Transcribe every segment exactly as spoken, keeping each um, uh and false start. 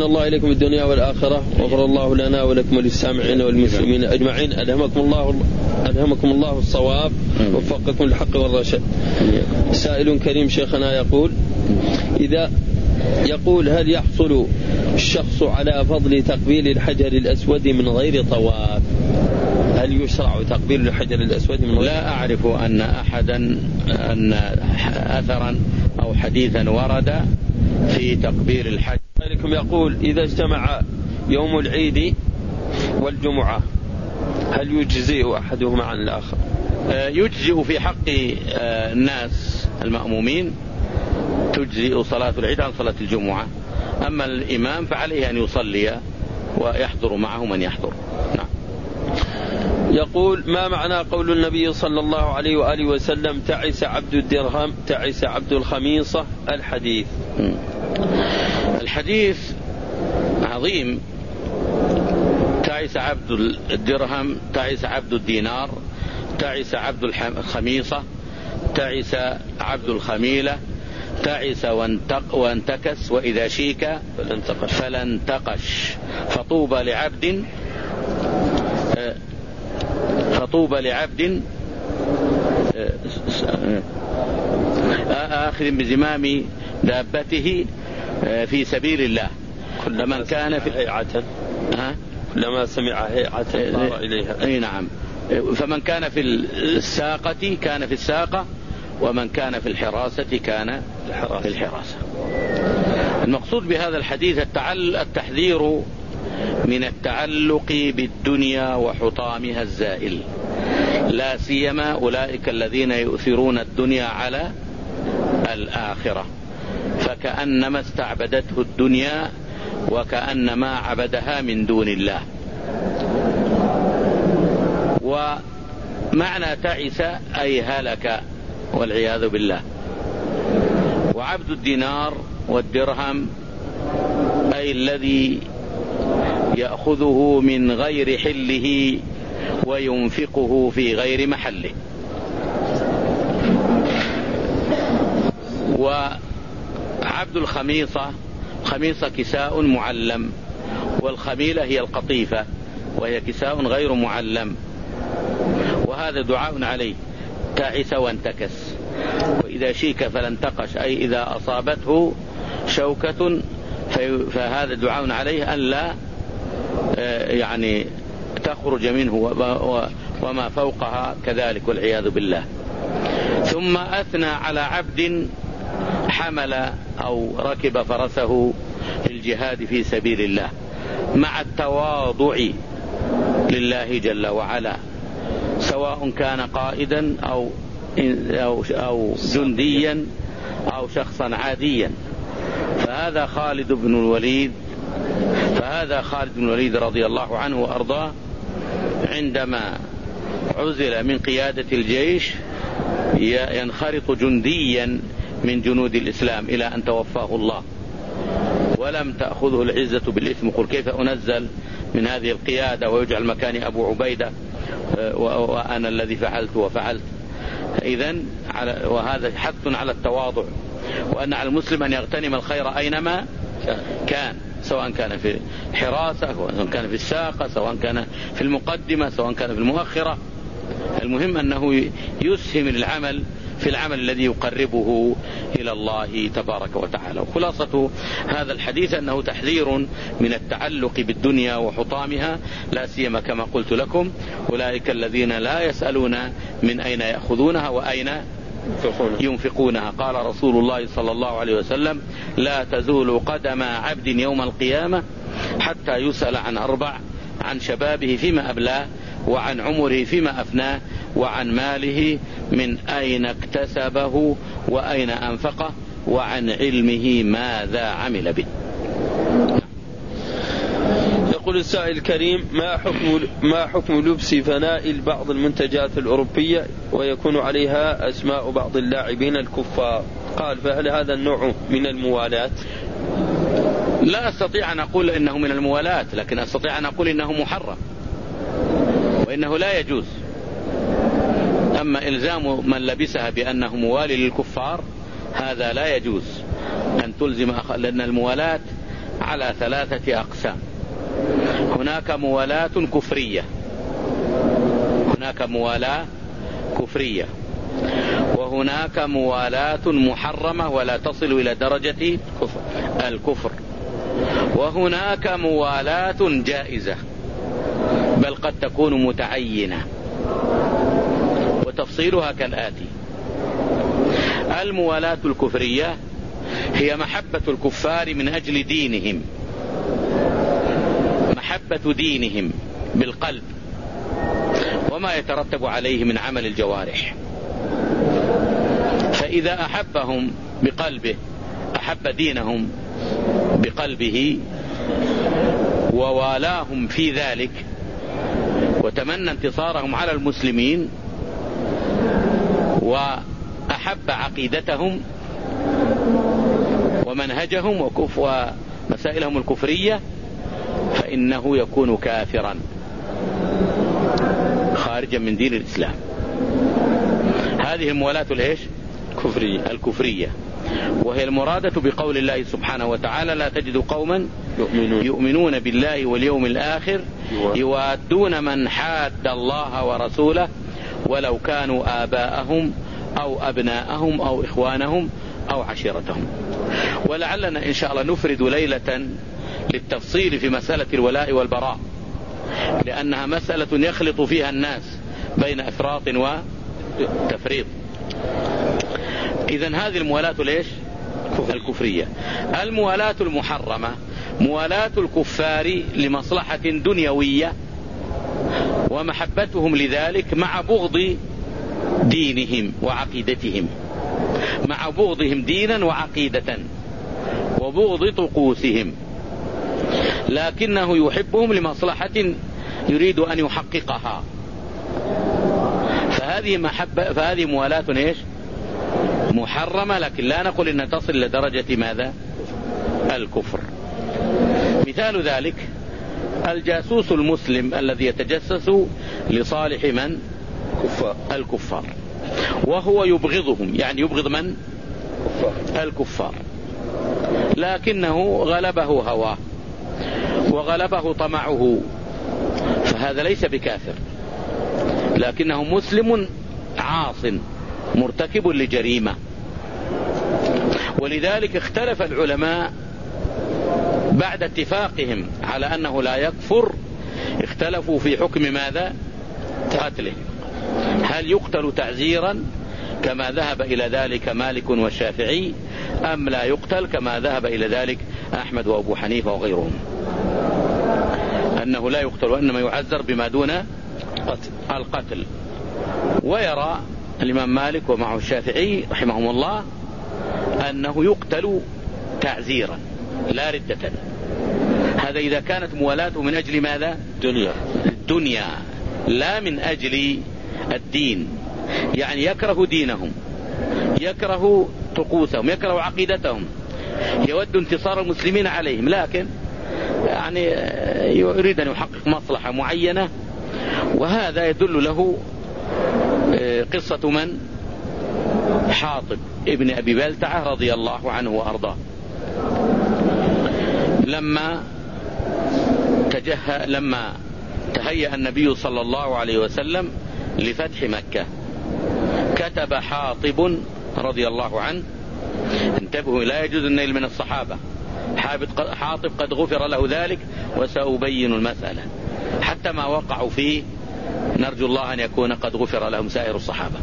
أحسن الله إليكم الدنيا والآخرة، وغفر الله لنا ولكم وللسامعين والمسلمين أجمعين. ألهمكم الله ألهمكم الله الصواب، وفقكم الحق والرشاد. سائل كريم شيخنا يقول إذا يقول هل يحصل الشخص على فضل تقبيل الحجر الأسود من غير طواف؟ هل يشرع تقبيل الحجر الأسود من غير؟ لا أعرف أن أحدا أن أثرا أو حديثا ورد في تقبيل الحجر. سائلكم يقول إذا اجتمع يوم العيد والجمعة هل يجزئ أحدهما عن الآخر؟ يجزئ في حق الناس المأمومين، تجزئ صلاة العيد عن صلاة الجمعة. أما الإمام فعليه أن يصلي ويحضر معه من يحضر. نعم. يقول ما معنى قول النبي صلى الله عليه وآله وسلم تعس عبد الدرهم تعس عبد الخميصة؟ الحديث الحديث عظيم. تعس عبد الدرهم، تعس عبد الدينار، تعس عبد الخميصة، تعس عبد الخميلة، تعس وانتكس، وإذا شيك فلانتقش. فطوبى لعبد فطوبى لعبد آخذ بزمام دابته في سبيل الله. كلما كان في هيعة كلما سمع هيعة صار إليها. أي نعم. فمن كان في الساقة كان في الساقة، ومن كان في الحراسة كان في الحراسة. المقصود بهذا الحديث التحذير من التعلق بالدنيا وحطامها الزائل، لا سيما أولئك الذين يؤثرون الدنيا على الآخرة، فكأنما استعبدته الدنيا وكأنما عبدها من دون الله. ومعنى تعس أي هلك والعياذ بالله. وعبد الدينار والدرهم أي الذي يأخذه من غير حله وينفقه في غير محله. وعبد الخميصة، خميصة كساء معلم، والخميلة هي القطيفة وهي كساء غير معلم، وهذا دعاء عليه. تعس وانتكس، وإذا شيك فلانتقش أي إذا أصابته شوكة فهذا دعاء عليه أن لا يعني تخرج منه وما فوقها كذلك والعياذ بالله. ثم أثنى على عبد حمل أو ركب فرسه للجهاد في سبيل الله مع التواضع لله جل وعلا، سواء كان قائدا أو أو أو جنديا أو شخصا عاديا. فهذا خالد بن الوليد فهذا خالد بن الوليد رضي الله عنه وأرضاه عندما عزل من قيادة الجيش ينخرط جنديا من جنود الإسلام إلى أن توفاه الله، ولم تأخذه العزة بالإثم. قل كيف أنزل من هذه القيادة ويجعل مكاني أبو عبيدة وأنا الذي فعلت وفعلت. إذن وهذا حث على التواضع، وأن على المسلم أن يغتنم الخير أينما كان، سواء كان في الحراسة، سواء كان في الساقة، سواء كان في المقدمة، سواء كان في المؤخرة. المهم أنه يسهم العمل في العمل الذي يقربه إلى الله تبارك وتعالى. وخلاصة هذا الحديث أنه تحذير من التعلق بالدنيا وحطامها، لا سيما كما قلت لكم أولئك الذين لا يسألون من أين يأخذونها وأين ينفقونها. قال رسول الله صلى الله عليه وسلم لا تزول قدم عبد يوم القيامة حتى يسأل عن أربع: عن شبابه فيما أبلاه، وعن عمره فيما أفناه، وعن ماله من أين اكتسبه وأين أنفقه، وعن علمه ماذا عمل به. يقول السائل الكريم ما حكم ما حكم لبس فنائل بعض المنتجات الأوروبية ويكون عليها أسماء بعض اللاعبين الكفار؟ قال فهل هذا النوع من الموالاة؟ لا أستطيع أن أقول إنه من الموالاة، لكن أستطيع أن أقول إنه محرم وإنه لا يجوز. أما إلزام من لبسها بأنه موالي للكفار هذا لا يجوز أن تلزم، لأن الموالاة على ثلاثة أقسام. هناك موالاة كفرية، هناك موالاة كفرية، وهناك موالاة محرمة ولا تصل إلى درجة الكفر، وهناك موالاة جائزة بل قد تكون متعينة، وتفصيلها كالآتي: الموالاة الكفرية هي محبة الكفار من أجل دينهم، محبة دينهم بالقلب وما يترتب عليه من عمل الجوارح. فإذا أحبهم بقلبه، أحب دينهم بقلبه ووالاهم في ذلك وتمنى انتصارهم على المسلمين وأحب عقيدتهم ومنهجهم ومسائلهم الكفرية، فإنه يكون كافرا خارجا من دين الإسلام. هذه الموالاة الإيش؟ كفرية. الكفرية، وهي المرادة بقول الله سبحانه وتعالى: لا تجد قوما يؤمنون, يؤمنون بالله واليوم الآخر يوادون من حاد الله ورسوله ولو كانوا آباءهم أو أبناءهم أو إخوانهم أو عشيرتهم. ولعلنا إن شاء الله نفرد ليلة للتفصيل في مسألة الولاء والبراء، لأنها مسألة يخلط فيها الناس بين إفراط وتفريط. إذن هذه الموالاة ليش؟ الكفرية. الموالاة المحرمة موالاة الكفار لمصلحة دنيوية ومحبتهم لذلك مع بغض دينهم وعقيدتهم، مع بغضهم دينا وعقيدة وبغض طقوسهم، لكنه يحبهم لمصلحة يريد أن يحققها. فهذه محبة، فهذه موالاة إيش؟ محرمة، لكن لا نقول إن تصل لدرجة ماذا؟ الكفر. مثال ذلك الجاسوس المسلم الذي يتجسس لصالح من؟ كفار. الكفار، وهو يبغضهم، يعني يبغض من؟ كفار. الكفار، لكنه غلبه هواه وغلبه طمعه، فهذا ليس بكافر، لكنه مسلم عاص مرتكب لجريمة. ولذلك اختلف العلماء بعد اتفاقهم على أنه لا يكفر، اختلفوا في حكم ماذا؟ قتله. هل يقتل تعزيرا كما ذهب إلى ذلك مالك والشافعي، أم لا يقتل كما ذهب إلى ذلك أحمد وأبو حنيفة وغيرهم، أنه لا يقتل وإنما يعزر بما دون القتل. ويرى الإمام مالك ومعه الشافعي رحمهم الله أنه يقتل تعزيرا لا ردة. هذا إذا كانت موالاته من أجل ماذا؟ دنيا. الدنيا لا من أجل الدين، يعني يكره دينهم، يكره طقوسهم، يكره عقيدتهم، يود انتصار المسلمين عليهم، لكن يعني يريد أن يحقق مصلحة معينة. وهذا يدل له قصة من؟ حاطب ابن أبي بلتعة رضي الله عنه وأرضاه، لما تجه لما تهيأ النبي صلى الله عليه وسلم لفتح مكة، كتب حاطب رضي الله عنه، انتبهوا لا يجوز النيل من الصحابة، حاطب قد غفر له ذلك وسأبين المسألة، حتى ما وقعوا فيه نرجو الله أن يكون قد غفر لهم سائر الصحابة.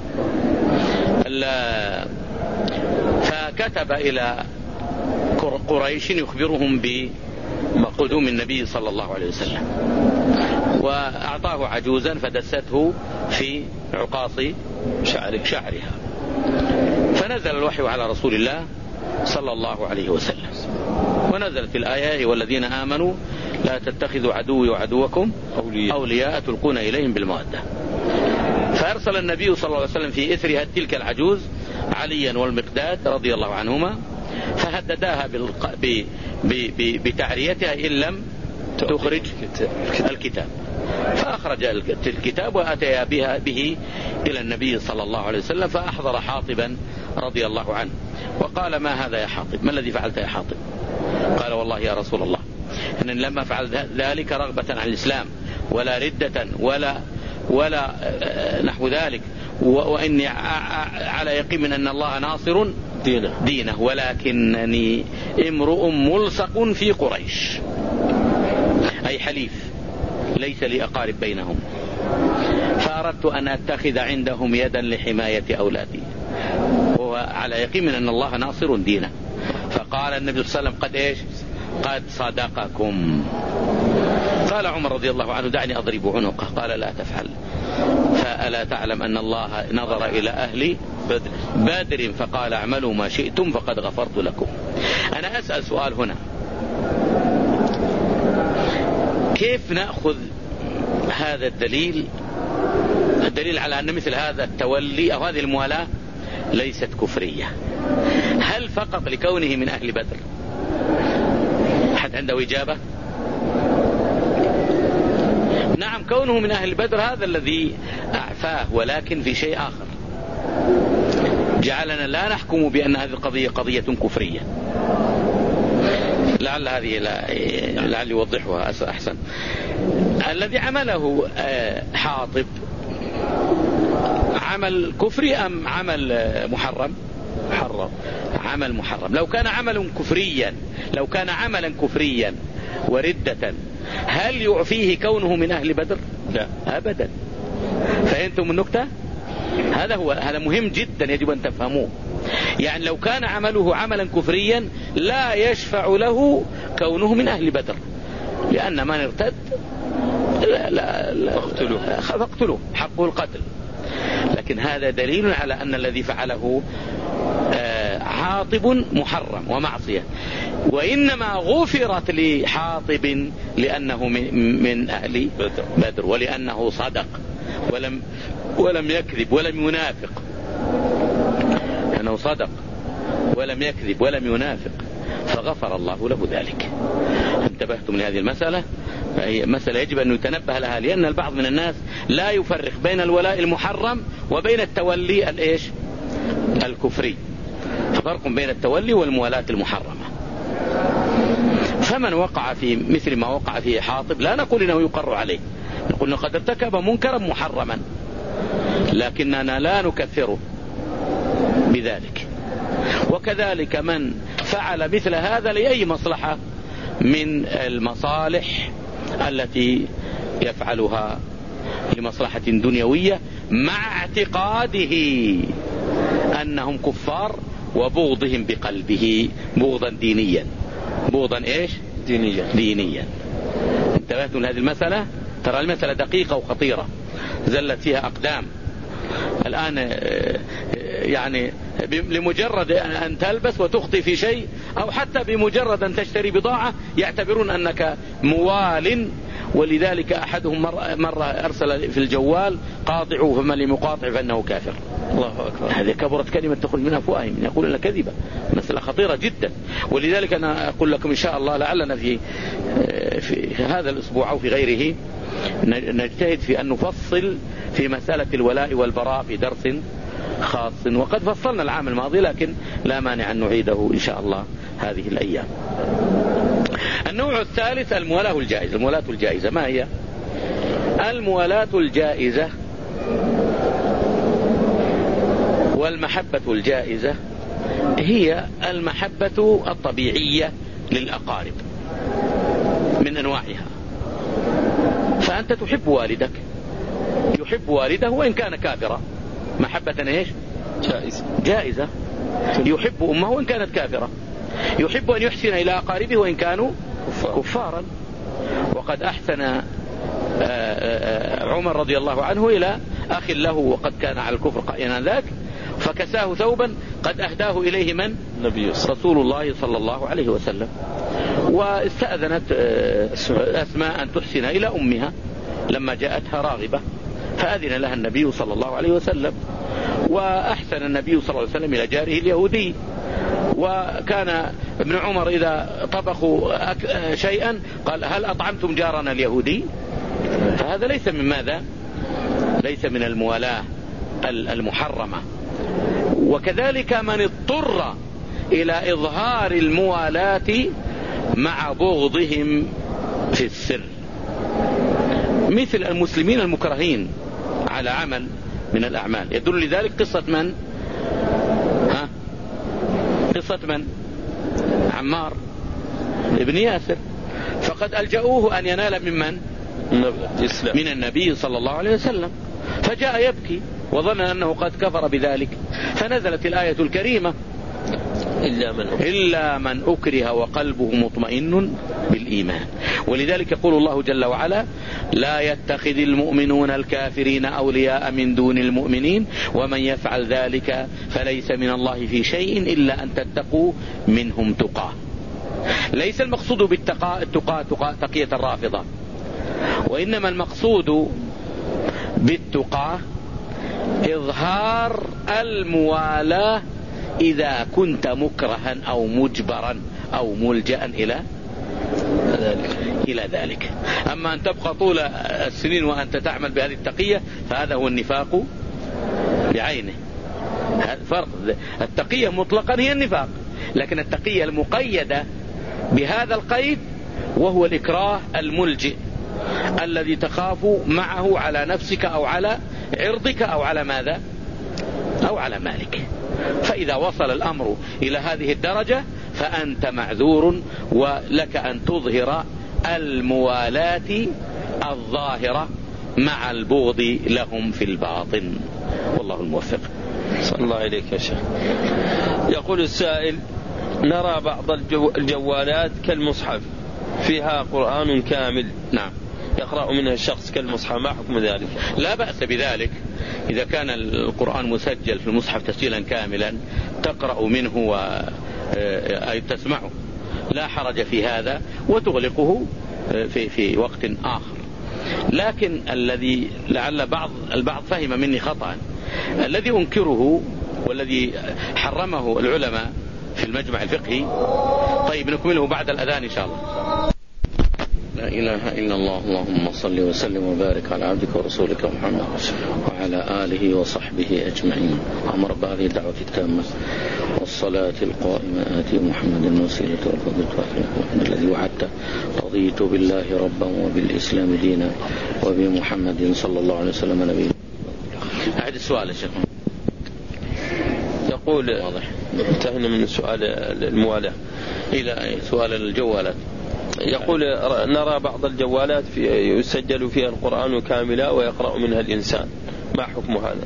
فكتب إلى قريش يخبرهم بقدوم النبي صلى الله عليه وسلم، وأعطاه عجوزا فدسته في عقاص شعرها، فنزل الوحي على رسول الله صلى الله عليه وسلم، ونزلت الآية: والذين آمنوا لا تتخذوا عدوي وعدوكم أولياء, أولياء تلقون إليهم بالمودة. فأرسل النبي صلى الله عليه وسلم في إثرها تلك العجوز عليا والمقداد رضي الله عنهما، فهدداها بالق... ب... ب... ب... بتعريتها إن لم تخرج الكتاب، فأخرج الكتاب وأتيا بها به إلى النبي صلى الله عليه وسلم، فأحضر حاطبا رضي الله عنه وقال: ما هذا يا حاطب؟ ما الذي فعلت يا حاطب؟ قال والله يا رسول الله إنني لم أفعل ذلك رغبة عن الإسلام ولا ردة ولا ولا نحو ذلك، وإني على يقين من أن الله ناصر دينه, دينه ولكنني امرؤ ملصق في قريش، أي حليف ليس لي أقارب بينهم، فأردت أن أتخذ عندهم يدا لحماية أولادي، وهو على يقين من أن الله ناصر دينه. فقال النبي صلى الله عليه وسلم قد إيش؟ قد صدقكم. قال عمر رضي الله عنه دعني أضرب عنقه. قال لا تفعل، فألا تعلم أن الله نظر إلى أهل بدر فقال اعملوا ما شئتم فقد غفرت لكم. أنا أسأل سؤال هنا، كيف نأخذ هذا الدليل الدليل على أن مثل هذا التولي أو هذه الموالاة ليست كفرية؟ هل فقط لكونه من أهل بدر؟ أحد عنده إجابة؟ نعم، كونه من أهل بدر هذا الذي أعفاه، ولكن في شيء آخر جعلنا لا نحكم بأن هذه القضية قضية كفرية. لعل هذه لعل يوضحها أحسن. الذي عمله حاطب عمل كفري أم عمل محرم؟ محرم، عمل محرم. لو كان عملا كفريا لو كان عملا كفريا وردة هل يعفيه كونه من أهل بدر؟ لا أبدا. فهمتم النكتة؟ هذا هو هذا مهم جدا يجب أن تفهموه. يعني لو كان عمله عملا كفريا لا يشفع له كونه من أهل بدر، لأن من ارتد لا لا لا فاقتلوه فاقتلوه حقه القتل. لكن هذا دليل على أن الذي فعله حاطب محرم ومعصية، وإنما غفرت لحاطب لأنه من أهل بدر ولأنه صدق ولم ولم يكذب ولم ينافق، أنه صدق ولم يكذب ولم ينافق فغفر الله له ذلك. انتبهتم لهذه المسألة؟ فهي مسألة يجب أن يتنبه لها، لأن البعض من الناس لا يفرق بين الولاء المحرم وبين التولي الإيش؟ الكفري. فرق بين التولي والموالاة المحرمة. فمن وقع في مثل ما وقع فيه حاطب لا نقول إنه يقر عليه، نقول قد ارتكب منكرا محرما، لكننا لا نكفره بذلك. وكذلك من فعل مثل هذا لأي مصلحة من المصالح التي يفعلها لمصلحة دنيوية مع اعتقاده أنهم كفار وبغضهم بقلبه بغضا دينيا. بغضا إيش؟ دينيا. دينيا. انتبهتم لهذه المسألة؟ ترى المسألة دقيقة وخطيرة زلت فيها أقدام. الآن يعني لمجرد أن تلبس وتخطي في شيء، أو حتى بمجرد أن تشتري بضاعة يعتبرون أنك موال. ولذلك أحدهم مرة, مرة أرسل في الجوال قاطعوا فمن لم يقاطع فإنه كافر. الله أكبر. هذه كبرت كلمة تخرج من أفواههم يقولون كذبة. مسألة خطيرة جدا. ولذلك أنا أقول لكم إن شاء الله لعلنا في, في هذا الأسبوع أو في غيره نجتهد في أن نفصل في مسألة الولاء والبراء في درس خاص، وقد فصلنا العام الماضي لكن لا مانع أن نعيده إن شاء الله هذه الأيام. النوع الثالث الموالاة الجائزة. الموالاة الجائزة ما هي؟ الموالاة الجائزة والمحبة الجائزة هي المحبة الطبيعية للأقارب من أنواعها. فأنت تحب والدك، يحب والده وإن كان كافرا، محبة إيش؟ جائزة. جائزة. يحب أمه وإن كانت كافرة، يحب أن يحسن إلى أقاربه وإن كانوا كفارا. وقد أحسن عمر رضي الله عنه إلى أخ له وقد كان على الكفر قائلا ذاك، فكساه ثوبا قد أهداه إليه من؟ نبي رسول الله صلى الله عليه وسلم. واستأذنت أسماء أن تحسن إلى أمها لما جاءتها راغبة، فأذن لها النبي صلى الله عليه وسلم. وأحسن النبي صلى الله عليه وسلم إلى جاره اليهودي. وكان ابن عمر إذا طبخوا شيئا قال هل أطعمتم جارنا اليهودي؟ فهذا ليس من ماذا؟ ليس من الموالاة المحرمة. وكذلك من اضطر إلى إظهار الموالاة مع بغضهم في السر، مثل المسلمين المكرهين على عمل من الأعمال. يدل لذلك قصة من؟ ها؟ قصة من؟ عمار ابن ياسر، فقد ألجأوه أن ينال ممن؟ من النبي صلى الله عليه وسلم، فجاء يبكي وظن أنه قد كفر بذلك، فنزلت الآية الكريمة إلا من أكره, إلا من أكره وقلبه مطمئن بالإيمان. ولذلك يقول الله جل وعلا: لا يتخذ المؤمنون الكافرين أولياء من دون المؤمنين ومن يفعل ذلك فليس من الله في شيء إلا أن تتقوا منهم تقاه. ليس المقصود بالتقاء التقاء تقاء تقية الرافضة، وإنما المقصود بالتقاء إظهار الموالاة إذا كنت مكرها أو مجبرا أو ملجأ إلى ذلك إلى ذلك. أما أن تبقى طول السنين وأنت تعمل بهذه التقية فهذا هو النفاق بعينه. فرق التقية مطلقا هي النفاق، لكن التقية المقيدة بهذا القيد وهو الإكراه الملجئ الذي تخاف معه على نفسك أو على عرضك أو على ماذا أو على مالك. فإذا وصل الأمر إلى هذه الدرجة فأنت معذور، ولك أن تظهر الموالاة الظاهرة مع البغض لهم في الباطن، والله الموفق. صلى الله عليك يا شيخ. يقول السائل: نرى بعض الجو الجوالات كالمصحف فيها قرآن كامل، نعم، يقرأ منها الشخص كالمصحف، ما حكم ذلك؟ لا بأس بذلك إذا كان القرآن مسجل في المصحف تسجيلا كاملا تقرأ منه وتسمعه، لا حرج في هذا، وتغلقه في في وقت آخر. لكن الذي لعل بعض البعض فهم مني خطأ، الذي أنكره والذي حرمه العلماء في المجمع الفقهي. طيب نكمله بعد الأذان إن شاء الله. لا إله إلا الله، اللهم صل وسلم وبارك على عبدك ورسولك محمد وعلى آله وصحبه أجمعين. اللهم رب هذه الدعوة التامة والصلاة القائمة آتي محمد الوسيلة والفضيلة والمقام الذي وعدته. رضيت بالله ربا وبالإسلام دينا وبمحمد صلى الله عليه وسلم نبينا. أعد السؤال يا شيخ. يقول واضح انتهينا من سؤال الموالاة إلى سؤال الجوالات. يقول: نرى بعض الجوالات في يسجل فيها القرآن كاملا ويقرأ منها الإنسان، ما حكم هذا؟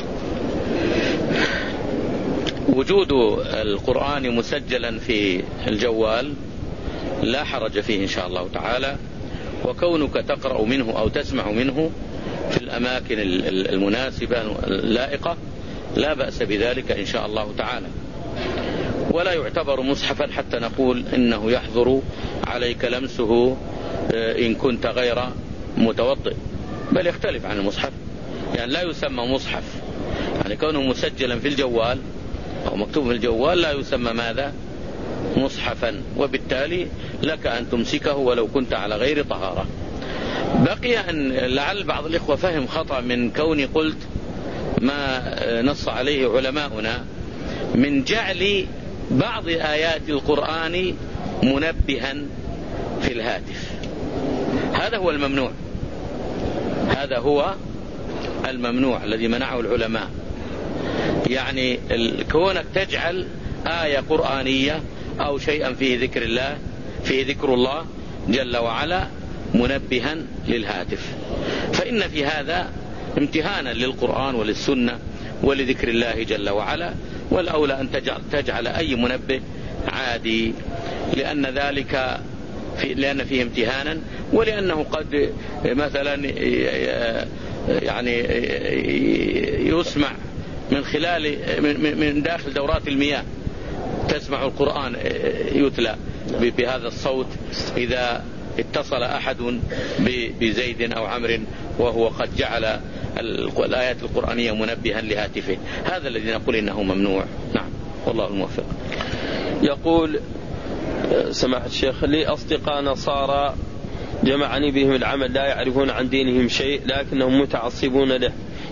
وجود القرآن مسجلا في الجوال لا حرج فيه إن شاء الله تعالى، وكونك تقرأ منه أو تسمع منه في الأماكن المناسبة اللائقة لا بأس بذلك إن شاء الله تعالى، ولا يعتبر مصحفا حتى نقول إنه يحظر عليك لمسه إن كنت غير متوضئ، بل يختلف عن المصحف، يعني لا يسمى مصحف، يعني كونه مسجلا في الجوال أو مكتوب في الجوال لا يسمى ماذا؟ مصحفا، وبالتالي لك أن تمسكه ولو كنت على غير طهارة. بقي أن لعل بعض الإخوة فهم خطأ من كوني قلت ما نص عليه علماؤنا من جعل بعض آيات القرآن منبها في الهاتف. هذا هو الممنوع، هذا هو الممنوع الذي منعه العلماء. يعني كونك تجعل آية قرآنية أو شيئا فيه ذكر الله فيه ذكر الله جل وعلا منبها للهاتف، فإن في هذا امتهانا للقرآن وللسنة ولذكر الله جل وعلا، والأولى أن تجعل, تجعل أي منبه عادي، لأن ذلك في لأن فيه امتهانا، ولأنه قد مثلا يعني يسمع من خلال من داخل دورات المياه، تسمع القرآن يتلى بهذا الصوت إذا اتصل أحد بزيد أو عمرو وهو قد جعل الآيات القرآنية منبها لهاتفه. هذا الذي نقول إنه ممنوع. نعم، والله الموفق. يقول سماحة الشيخ: لي أصدقاء نصارى جمعني بهم العمل لا يعرفون عن دينهم شيء لكنهم متعصبون له،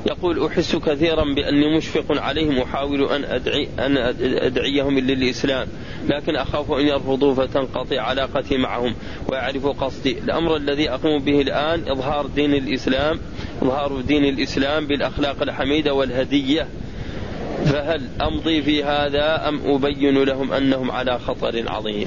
يقول أحس كثيرا بأني مشفق عليهم وأحاول أن أدعي أن أدعيهم للإسلام، لكن أخاف أن يرفضوا فتنقطع علاقتي معهم ويعرفوا قصدي. الأمر الذي أقوم به الآن إظهار دين الإسلام إظهار دين الإسلام بالأخلاق الحميدة والهدية، فهل أمضي في هذا أم أبين لهم أنهم على خطر عظيم؟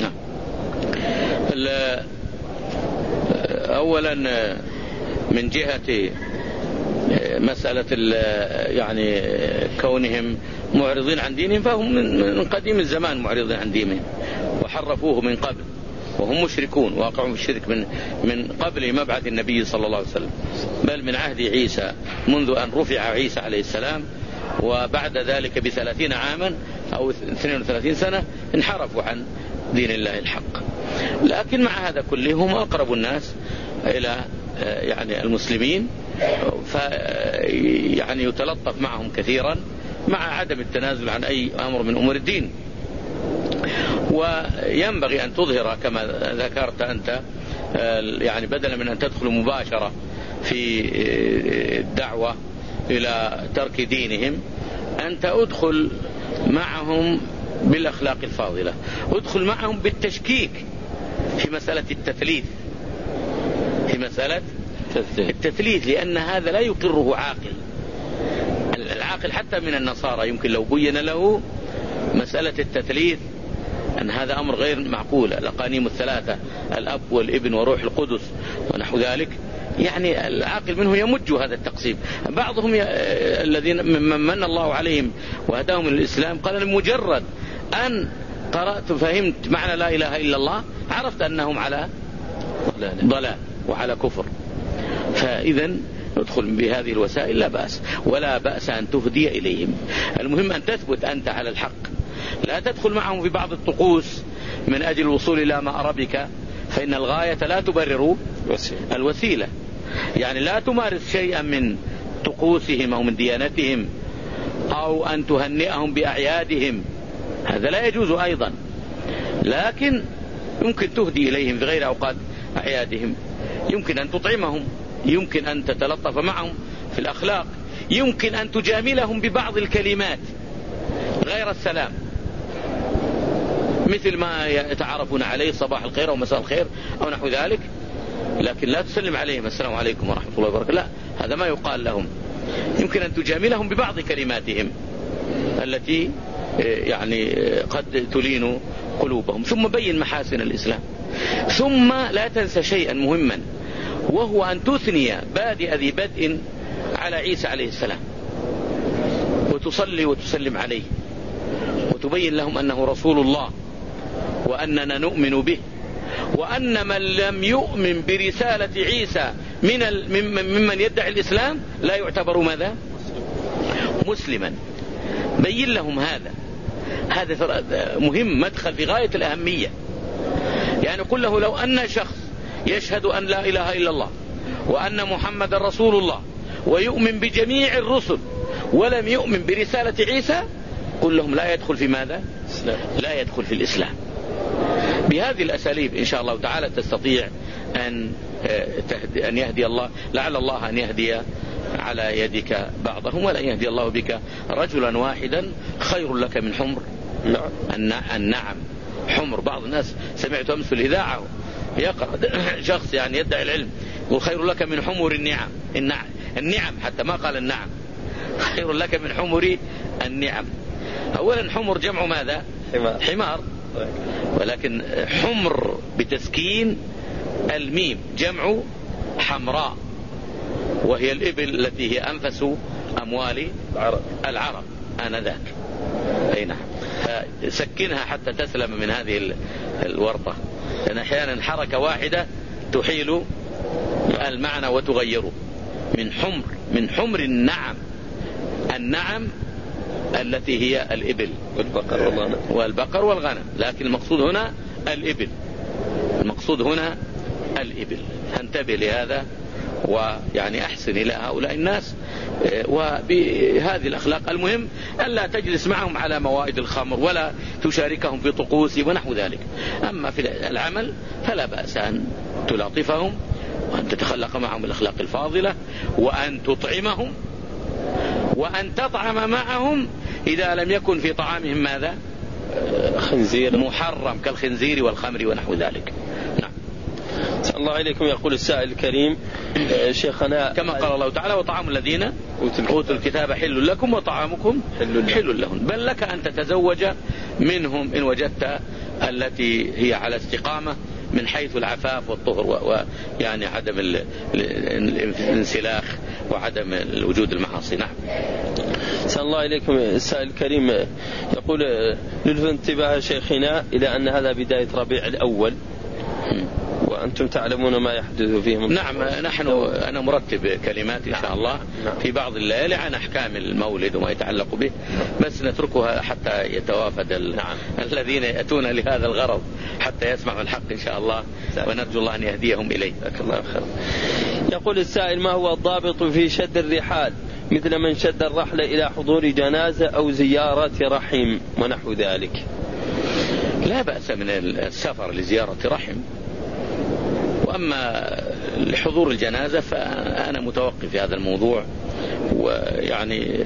أولا من جهة مسألة يعني كونهم معرضين عن دينهم، فهم من قديم الزمان معرضين عن دينهم وحرفوه من قبل، وهم مشركون واقعون في الشرك من من قبل مبعث النبي صلى الله عليه وسلم، بل من عهد عيسى منذ أن رفع عيسى عليه السلام، وبعد ذلك بثلاثين عاما أو اثنين وثلاثين سنة انحرفوا عن دين الله الحق. لكن مع هذا كله هم أقرب الناس إلى يعني المسلمين، ف يعني يتلطف معهم كثيرا مع عدم التنازل عن أي أمر من أمور الدين. وينبغي أن تظهر كما ذكرت أنت، يعني بدلا من أن تدخل مباشرة في الدعوة إلى ترك دينهم، أنت أدخل معهم بالأخلاق الفاضلة، أدخل معهم بالتشكيك في مسألة التثليث في مسألة التثليث لأن هذا لا يقره عاقل. العاقل حتى من النصارى يمكن لو بين له مسألة التثليث أن هذا أمر غير معقول، الأقانيم الثلاثة الأب والابن وروح القدس ونحو ذلك، يعني العاقل منه يمج هذا التقسيم. بعضهم ي... الذين من من الله عليهم وهداهم للإسلام قال مجرد أن قرأت فهمت معنى لا إله إلا الله عرفت أنهم على ضلال وعلى كفر. فإذا ندخل بهذه الوسائل لا بأس، ولا بأس أن تهدي إليهم، المهم أن تثبت أنت على الحق، لا تدخل معهم في بعض الطقوس من أجل الوصول إلى ما أربك، فإن الغاية لا تبرر الوسيلة. يعني لا تمارس شيئا من طقوسهم أو من ديانتهم أو أن تهنئهم بأعيادهم، هذا لا يجوز أيضا، لكن يمكن تهدي إليهم في غير أوقات أعيادهم، يمكن أن تطعمهم، يمكن أن تتلطف معهم في الأخلاق، يمكن أن تجاملهم ببعض الكلمات غير السلام، مثل ما يتعرفون عليه صباح الخير أو مساء الخير أو نحو ذلك، لكن لا تسلم عليهم السلام عليكم ورحمة الله وبركاته، لا، هذا ما يقال لهم. يمكن أن تجاملهم ببعض كلماتهم التي يعني قد تلين قلوبهم، ثم بين محاسن الإسلام. ثم لا تنسى شيئا مهما، وهو أن تثني بادئ ذي بدء على عيسى عليه السلام، وتصلي وتسلم عليه، وتبين لهم أنه رسول الله، وأننا نؤمن به، وأن من لم يؤمن برسالة عيسى من ممن يدعي الإسلام لا يعتبر ماذا؟ مسلما. بين لهم هذا، هذا مهم، مدخل في غاية الأهمية. يعني قل له لو أن شخص يشهد أن لا إله إلا الله وأن محمد رسول الله ويؤمن بجميع الرسل ولم يؤمن برسالة عيسى، قل لهم لا يدخل في ماذا؟ لا يدخل في الإسلام. بهذه الأساليب إن شاء الله تعالى تستطيع أن أن يهدي الله، لعل الله أن يهدي على يدك بعضهم، ولا يهدي الله بك رجلا واحدا خير لك من حمر النعم. حمر، بعض الناس سمعت أمس في الإذاعة يقرأ شخص يعني يدعي العلم وخير لك من حمر النعم. النعم النعم حتى ما قال النعم، خير لك من حمر النعم. أولا حمر جمع ماذا؟ حمار, حمار. ولكن حمر بتسكين الميم جمع حمراء، وهي الإبل التي هي أنفس أموال العرب, العرب آنذاك. أي نعم، فسكنها حتى تسلم من هذه الورطة، لأن أحيانا حركة واحدة تحيل المعنى وتغيره. من حمر من حمر النعم، النعم التي هي الإبل والبقر والغنم والبقر والغنم، لكن المقصود هنا الإبل، المقصود هنا الإبل. فانتبه لهذا، ويعني أحسن إلى هؤلاء الناس وبهذه الأخلاق. المهم ألا تجلس معهم على موائد الخمر ولا تشاركهم في طقوس ونحو ذلك. أما في العمل فلا بأس أن تلاطفهم وأن تتخلق معهم الأخلاق الفاضلة وأن تطعمهم وأن تطعم معهم إذا لم يكن في طعامهم ماذا؟ خنزير محرم كالخنزير والخمر ونحو ذلك. نعم. صلى الله عليكم. يقول السائل الكريم شيخنا كما قال الله تعالى وطعام الذين أوتوا الكتاب حل لكم وطعامكم حل لهم، بل لك أن تتزوج منهم إن وجدت التي هي على استقامة من حيث العفاف والطهر ويعني عدم الانسلاخ وعدم الوجود المعاصي. نعم. صلى الله عليكم. السائل الكريم يقول نلفت انتباه شيخنا إلى أن هذا بداية ربيع الأول وأنتم تعلمون ما يحدث فيهم. نعم. نحن أنا مرتب كلمات إن شاء الله في بعض الليالي عن أحكام المولد وما يتعلق به، بس نتركها حتى يتوافد نعم. الذين يأتون لهذا الغرض حتى يسمعوا الحق إن شاء الله، ونرجو الله أن يهديهم إليه. الله خير. يقول السائل ما هو الضابط في شد الرحال مثل من شد الرحلة إلى حضور جنازة أو زيارة رحم ونحو ذلك؟ لا بأس من السفر لزيارة رحم، وأما لحضور الجنازة فأنا متوقف في هذا الموضوع، ويعني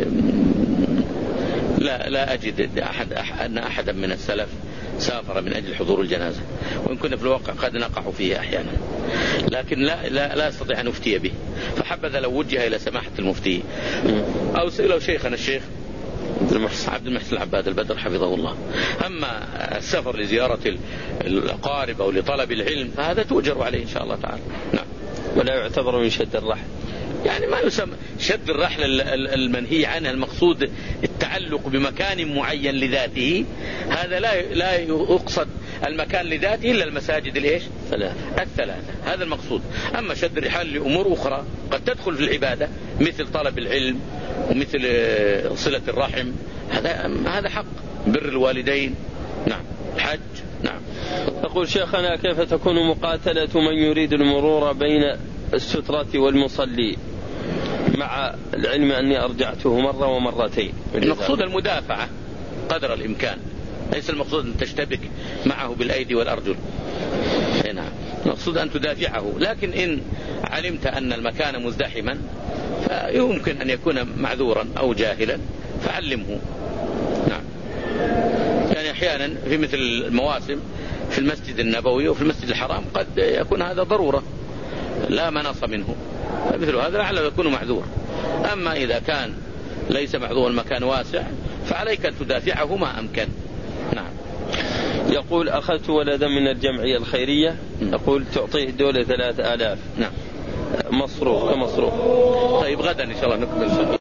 لا لا أجد أحد أن أحدا من السلف سافر من أجل حضور الجنازة، وإن كنا في الواقع قد نقع فيه أحيانا، لكن لا لا لا أستطيع أن أفتي به. فحبذا لو وجه إلى سماحة المفتي أو سئلوا شيخنا الشيخ عبد المحسن العباد البدر حفظه الله. أما السفر لزيارة الأقارب أو لطلب العلم فهذا تؤجر عليه إن شاء الله تعالى. نعم. ولا يعتبر من شد الرحل، يعني ما يسمى شد الرحل المنهي عنه، المقصود التعلق بمكان معين لذاته، هذا لا لا يقصد المكان لذاته إلا المساجد الإيش الثلاثة، هذا المقصود. أما شد الرحال لأمور أخرى قد تدخل في العبادة مثل طلب العلم ومثل صلة الرحم، هذا هذا حق، بر الوالدين، نعم، الحج. نعم. يقول شيخنا كيف تكون مقاتلة من يريد المرور بين السترة والمصلي مع العلم أني أرجعته مرة ومرتين؟ المقصود المدافعة قدر الإمكان، ليس المقصود أن تشتبك معه بالأيدي والأرجل. نعم. المقصود أن تدافعه، لكن إن علمت أن المكان مزدحما فيمكن أن يكون معذورا أو جاهلا فعلمه. نعم. يعني أحيانا في مثل المواسم في المسجد النبوي وفي المسجد الحرام قد يكون هذا ضرورة لا مناص منه، مثل هذا لعله يكون معذور. أما إذا كان ليس معذور المكان واسع فعليك أن تدافعه ما أمكن. نعم. يقول أخذت ولدا من الجمعية الخيرية، يقول تعطيه الدولة ثلاثة آلاف. نعم. مصروف كمصروف. طيب غدا إن شاء الله نكمل.